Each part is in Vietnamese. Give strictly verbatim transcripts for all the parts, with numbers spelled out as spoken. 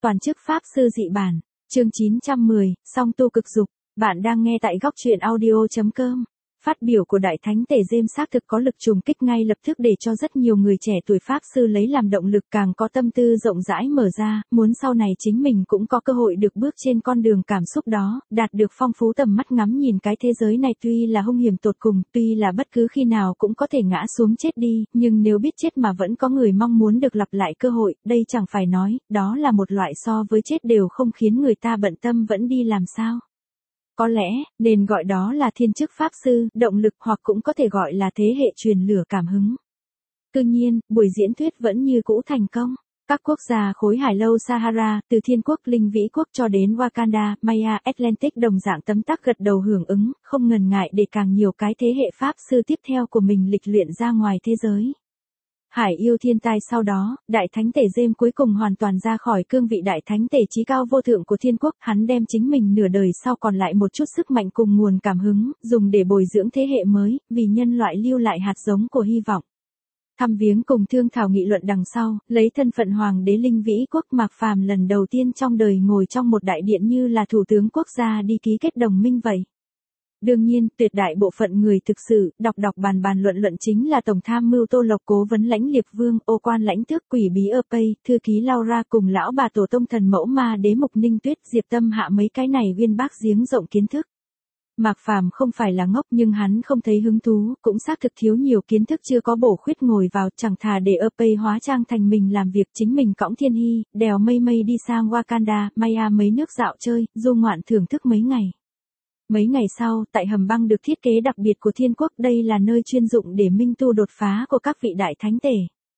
Toàn chức pháp sư dị bản, chương chín trăm mười, song tu cực dục. Bạn đang nghe tại góc truyện audio.com. Phát biểu của Đại Thánh Tề James xác thực có lực trùng kích ngay lập tức để cho rất nhiều người trẻ tuổi pháp sư lấy làm động lực, càng có tâm tư rộng rãi mở ra, muốn sau này chính mình cũng có cơ hội được bước trên con đường cảm xúc đó, đạt được phong phú tầm mắt ngắm nhìn cái thế giới này tuy là hung hiểm tột cùng, tuy là bất cứ khi nào cũng có thể ngã xuống chết đi, nhưng nếu biết chết mà vẫn có người mong muốn được lặp lại cơ hội, đây chẳng phải nói, đó là một loại so với chết đều không khiến người ta bận tâm vẫn đi làm sao. Có lẽ, nên gọi đó là thiên chức pháp sư, động lực, hoặc cũng có thể gọi là thế hệ truyền lửa cảm hứng. Tuy nhiên, buổi diễn thuyết vẫn như cũ thành công. Các quốc gia khối hải lâu Sahara, từ Thiên Quốc, Linh Vĩ Quốc cho đến Wakanda, Maya, Atlantic đồng dạng tấm tắc gật đầu hưởng ứng, không ngần ngại để càng nhiều cái thế hệ pháp sư tiếp theo của mình lịch luyện ra ngoài thế giới. Hải yêu thiên tai sau đó, Đại Thánh Tề James cuối cùng hoàn toàn ra khỏi cương vị Đại Thánh Tề chí cao vô thượng của Thiên Quốc, hắn đem chính mình nửa đời sau còn lại một chút sức mạnh cùng nguồn cảm hứng, dùng để bồi dưỡng thế hệ mới, vì nhân loại lưu lại hạt giống của hy vọng. Thăm viếng cùng thương thảo nghị luận đằng sau, lấy thân phận Hoàng đế Linh Vĩ Quốc, Mạc Phàm lần đầu tiên trong đời ngồi trong một đại điện như là thủ tướng quốc gia đi ký kết đồng minh vậy. Đương nhiên, tuyệt đại bộ phận người thực sự, đọc đọc bàn bàn luận luận chính là Tổng tham mưu Tô Lộc, Cố vấn lãnh Liệp Vương, ô quan lãnh Tước, quỷ bí ơ Pây, thư ký Laura cùng lão bà tổ tông thần mẫu ma đế Mục Ninh Tuyết, Diệp Tâm Hạ mấy cái này viên bác giếng rộng kiến thức. Mạc Phàm không phải là ngốc nhưng hắn không thấy hứng thú, cũng xác thực thiếu nhiều kiến thức chưa có bổ khuyết ngồi vào, chẳng thà để ơ Pây hóa trang thành mình làm việc, chính mình cõng Thiên Hy, đèo mây mây đi sang Wakanda, Maya mấy nước dạo chơi, du ngoạn thưởng thức mấy ngày. Mấy ngày sau, tại hầm băng được thiết kế đặc biệt của Thiên Quốc, đây là nơi chuyên dụng để minh tu đột phá của các vị đại thánh tể.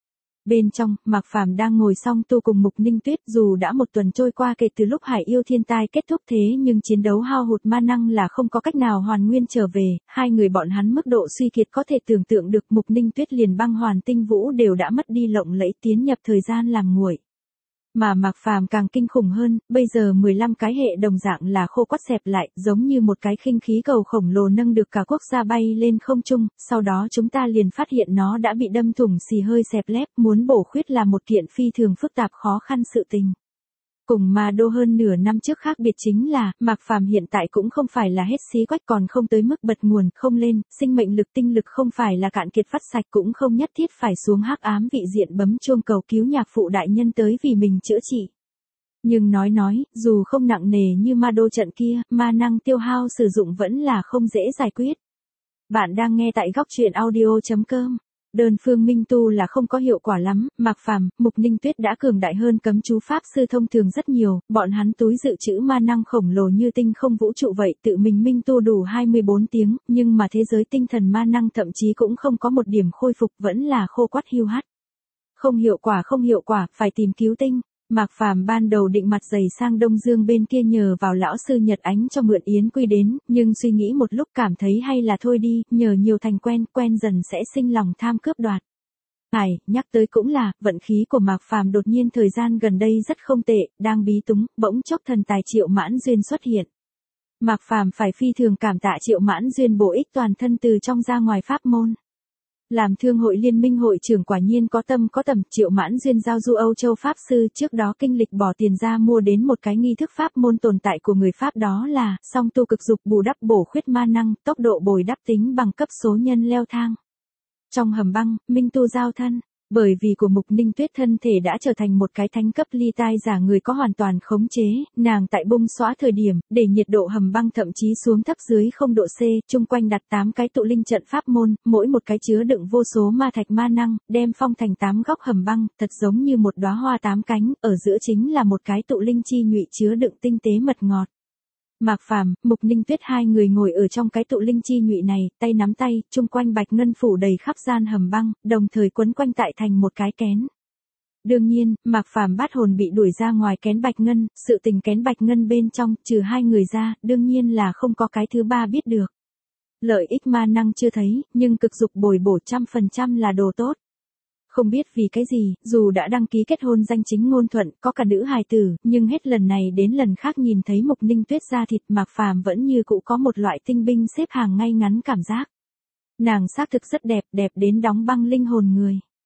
Bên trong, Mạc Phàm đang ngồi song tu cùng Mục Ninh Tuyết, dù đã một tuần trôi qua kể từ lúc hải yêu thiên tai kết thúc thế nhưng chiến đấu hao hụt ma năng là không có cách nào hoàn nguyên trở về, hai người bọn hắn mức độ suy kiệt có thể tưởng tượng được. Mục Ninh Tuyết liền băng hoàn tinh vũ đều đã mất đi lộng lẫy, tiến nhập thời gian làm nguội. Mà Mạc Phàm càng kinh khủng hơn, bây giờ mười lăm cái hệ đồng dạng là khô quắt xẹp lại, giống như một cái khinh khí cầu khổng lồ nâng được cả quốc gia bay lên không trung, sau đó chúng ta liền phát hiện nó đã bị đâm thủng xì hơi xẹp lép, muốn bổ khuyết là một kiện phi thường phức tạp khó khăn sự tình. Cùng Ma Đô hơn nửa năm trước khác biệt chính là, Mạc Phàm hiện tại cũng không phải là hết xí quách, còn không tới mức bật nguồn, không lên, sinh mệnh lực tinh lực không phải là cạn kiệt vắt sạch, cũng không nhất thiết phải xuống hắc ám vị diện bấm chuông cầu cứu nhạc phụ đại nhân tới vì mình chữa trị. Nhưng nói nói, dù không nặng nề như Ma Đô trận kia, ma năng tiêu hao sử dụng vẫn là không dễ giải quyết. Bạn đang nghe tại góc truyện audio.com. Đơn phương minh tu là không có hiệu quả lắm, Mạc Phàm, Mục Ninh Tuyết đã cường đại hơn cấm chú pháp sư thông thường rất nhiều, bọn hắn túi dự trữ ma năng khổng lồ như tinh không vũ trụ vậy, tự mình minh tu đủ hai mươi bốn tiếng, nhưng mà thế giới tinh thần ma năng thậm chí cũng không có một điểm khôi phục, vẫn là khô quắt hiu hắt. Không hiệu quả không hiệu quả, phải tìm cứu tinh. Mạc Phàm ban đầu định mặt dày sang Đông Dương bên kia nhờ vào lão sư Nhật Ánh cho mượn yến quy đến, nhưng suy nghĩ một lúc cảm thấy hay là thôi đi, nhờ nhiều thành quen, quen dần sẽ sinh lòng tham cướp đoạt. Ai, nhắc tới cũng là, vận khí của Mạc Phàm đột nhiên thời gian gần đây rất không tệ, đang bí túng, bỗng chốc thần tài Triệu Mãn Duyên xuất hiện. Mạc Phàm phải phi thường cảm tạ Triệu Mãn Duyên bổ ích toàn thân từ trong ra ngoài pháp môn. Làm thương hội liên minh hội trưởng quả nhiên có tâm có tầm, Triệu Mãn Duyên giao du Âu Châu Pháp Sư, trước đó kinh lịch bỏ tiền ra mua đến một cái nghi thức pháp môn tồn tại của người Pháp, đó là song tu cực dục, bù đắp bổ khuyết ma năng, tốc độ bồi đắp tính bằng cấp số nhân leo thang. Trong hầm băng, minh tu giao thân. Bởi vì của Mục Ninh Tuyết thân thể đã trở thành một cái thánh cấp ly tai giả người có hoàn toàn khống chế, nàng tại bung xóa thời điểm, để nhiệt độ hầm băng thậm chí xuống thấp dưới không độ C, chung quanh đặt tám cái tụ linh trận pháp môn, mỗi một cái chứa đựng vô số ma thạch ma năng, đem phong thành tám góc hầm băng, thật giống như một đóa hoa tám cánh, ở giữa chính là một cái tụ linh chi nhụy chứa đựng tinh tế mật ngọt. Mạc Phàm, Mục Ninh Tuyết hai người ngồi ở trong cái tụ linh chi nhụy này, tay nắm tay, chung quanh bạch ngân phủ đầy khắp gian hầm băng, đồng thời quấn quanh tại thành một cái kén. Đương nhiên, Mạc Phàm bát hồn bị đuổi ra ngoài kén bạch ngân, sự tình kén bạch ngân bên trong, trừ hai người ra, đương nhiên là không có cái thứ ba biết được. Lợi ích ma năng chưa thấy, nhưng cực dục bồi bổ trăm phần trăm là đồ tốt. Không biết vì cái gì, dù đã đăng ký kết hôn danh chính ngôn thuận, có cả nữ hài tử, nhưng hết lần này đến lần khác nhìn thấy Mục Ninh Tuyết da thịt, Mạc Phàm vẫn như cũ có một loại tinh binh xếp hàng ngay ngắn cảm giác. Nàng xác thực rất đẹp, đẹp đến đóng băng linh hồn người.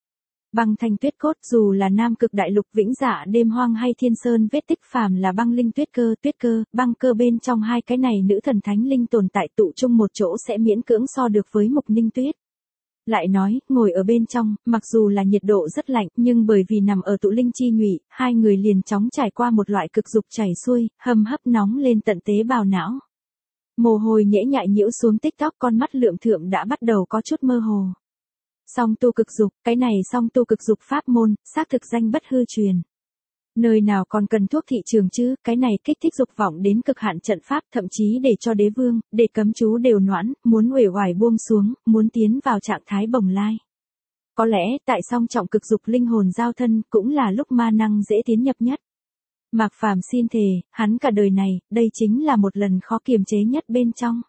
Băng thanh tuyết cốt, dù là Nam Cực Đại Lục Vĩnh Dạ Đêm Hoang hay Thiên Sơn vết tích, phàm là băng linh tuyết cơ, tuyết cơ, băng cơ bên trong hai cái này nữ thần thánh linh tồn tại tụ chung một chỗ sẽ miễn cưỡng so được với Mục Ninh Tuyết. Lại nói, ngồi ở bên trong, mặc dù là nhiệt độ rất lạnh, nhưng bởi vì nằm ở tụ linh chi nhụy, hai người liền chóng trải qua một loại cực dục chảy xuôi, hâm hấp nóng lên tận tế bào não. Mồ hôi nhễ nhại nhiễu xuống tích tóc, con mắt lượm thượm đã bắt đầu có chút mơ hồ. Song tu cực dục, cái này song tu cực dục pháp môn, xác thực danh bất hư truyền. Nơi nào còn cần thuốc thị trường chứ, cái này kích thích dục vọng đến cực hạn trận pháp, thậm chí để cho đế vương, để cấm chú đều noãn, muốn uể oải buông xuống, muốn tiến vào trạng thái bồng lai. Có lẽ, tại song trọng cực dục linh hồn giao thân, cũng là lúc ma năng dễ tiến nhập nhất. Mạc Phàm xin thề, hắn cả đời này, đây chính là một lần khó kiềm chế nhất bên trong.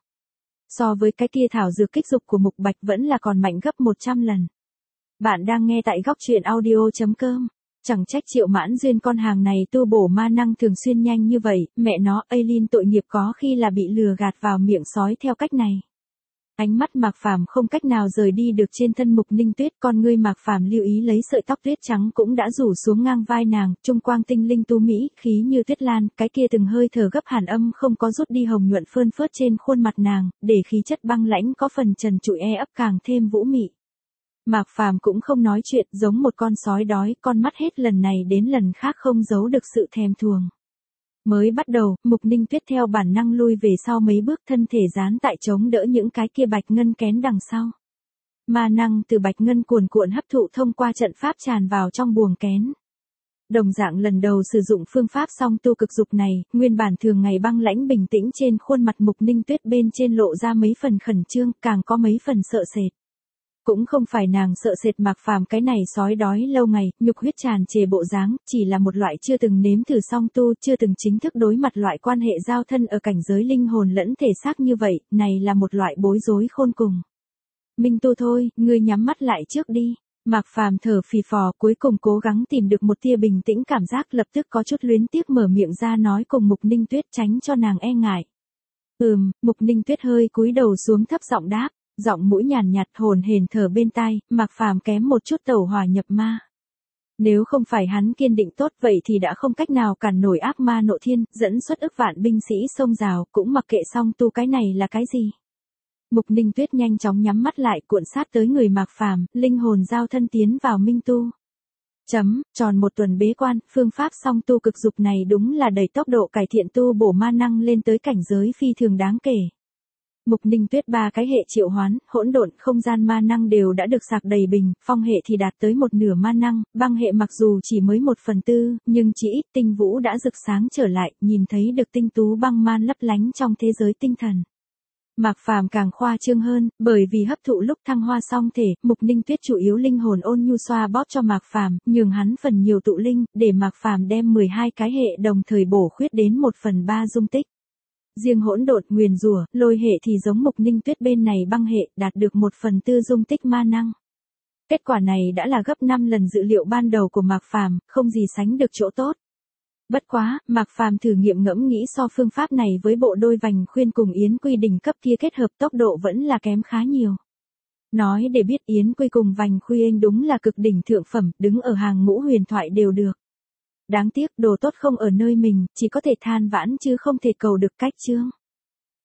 So với cái kia thảo dược kích dục của Mục Bạch vẫn là còn mạnh gấp một trăm lần. Bạn đang nghe tại góc truyện audio chấm com. Chẳng trách Triệu Mãn Duyên con hàng này tu bổ ma năng thường xuyên nhanh như vậy, mẹ nó, Aileen tội nghiệp có khi là bị lừa gạt vào miệng sói theo cách này. Ánh mắt Mạc Phàm không cách nào rời đi được trên thân Mục Ninh Tuyết, con ngươi Mạc Phàm lưu ý lấy sợi tóc tuyết trắng cũng đã rủ xuống ngang vai nàng, trung quang tinh linh tú mỹ, khí như tuyết lan, cái kia từng hơi thở gấp hàn âm không có rút đi hồng nhuận phơn phớt trên khuôn mặt nàng, để khí chất băng lãnh có phần trần trụi e ấp càng thêm vũ mị. Mạc Phàm cũng không nói chuyện, giống một con sói đói, con mắt hết lần này đến lần khác không giấu được sự thèm thuồng. Mới bắt đầu, Mục Ninh Tuyết theo bản năng lui về sau mấy bước, thân thể dán tại chống đỡ những cái kia bạch ngân kén đằng sau. Ma năng từ bạch ngân cuồn cuộn hấp thụ thông qua trận pháp tràn vào trong buồng kén. Đồng dạng lần đầu sử dụng phương pháp song tu cực dục này, nguyên bản thường ngày băng lãnh bình tĩnh trên khuôn mặt Mục Ninh Tuyết bên trên lộ ra mấy phần khẩn trương, càng có mấy phần sợ sệt. Cũng không phải nàng sợ sệt Mạc Phàm cái này sói đói lâu ngày, nhục huyết tràn trề bộ dáng, chỉ là một loại chưa từng nếm thử song tu, chưa từng chính thức đối mặt loại quan hệ giao thân ở cảnh giới linh hồn lẫn thể xác như vậy, này là một loại bối rối khôn cùng. Minh tu thôi, ngươi nhắm mắt lại trước đi. Mạc Phàm thở phì phò, cuối cùng cố gắng tìm được một tia bình tĩnh cảm giác, lập tức có chút luyến tiếc mở miệng ra nói cùng Mục Ninh Tuyết, tránh cho nàng e ngại. Ừm, Mục Ninh Tuyết hơi cúi đầu xuống thấp giọng đáp. Giọng mũi nhàn nhạt hồn hển thở bên tai, Mạc Phàm kém một chút tẩu hỏa nhập ma. Nếu không phải hắn kiên định tốt vậy thì đã không cách nào cản nổi ác ma nộ thiên, dẫn xuất ức vạn binh sĩ xông rào, cũng mặc kệ song tu cái này là cái gì. Mục Ninh Tuyết nhanh chóng nhắm mắt lại, cuộn sát tới người Mạc Phàm, linh hồn giao thân tiến vào minh tu. Chấm, tròn một tuần bế quan, phương pháp song tu cực dục này đúng là đẩy tốc độ cải thiện tu bổ ma năng lên tới cảnh giới phi thường đáng kể. Mục Ninh Tuyết ba cái hệ triệu hoán, hỗn độn, không gian ma năng đều đã được sạc đầy bình, phong hệ thì đạt tới một nửa ma năng, băng hệ mặc dù chỉ mới một phần tư, nhưng chỉ ít tinh vũ đã rực sáng trở lại, nhìn thấy được tinh tú băng man lấp lánh trong thế giới tinh thần. Mạc Phàm càng khoa trương hơn, bởi vì hấp thụ lúc thăng hoa song thể, Mục Ninh Tuyết chủ yếu linh hồn ôn nhu xoa bóp cho Mạc Phàm, nhường hắn phần nhiều tụ linh, để Mạc Phàm đem mười hai cái hệ đồng thời bổ khuyết đến một phần ba dung tích. Riêng hỗn độn, nguyền rủa, lôi hệ thì giống Mục Ninh Tuyết bên này băng hệ, đạt được một phần tư dung tích ma năng. Kết quả này đã là gấp năm lần dự liệu ban đầu của Mạc Phàm, không gì sánh được chỗ tốt. Bất quá, Mạc Phàm thử nghiệm ngẫm nghĩ so phương pháp này với bộ đôi vành khuyên cùng Yến Quy đỉnh cấp kia kết hợp tốc độ vẫn là kém khá nhiều. Nói để biết Yến Quy cùng vành khuyên đúng là cực đỉnh thượng phẩm, đứng ở hàng ngũ huyền thoại đều được. Đáng tiếc đồ tốt không ở nơi mình, chỉ có thể than vãn chứ không thể cầu được cách chướng.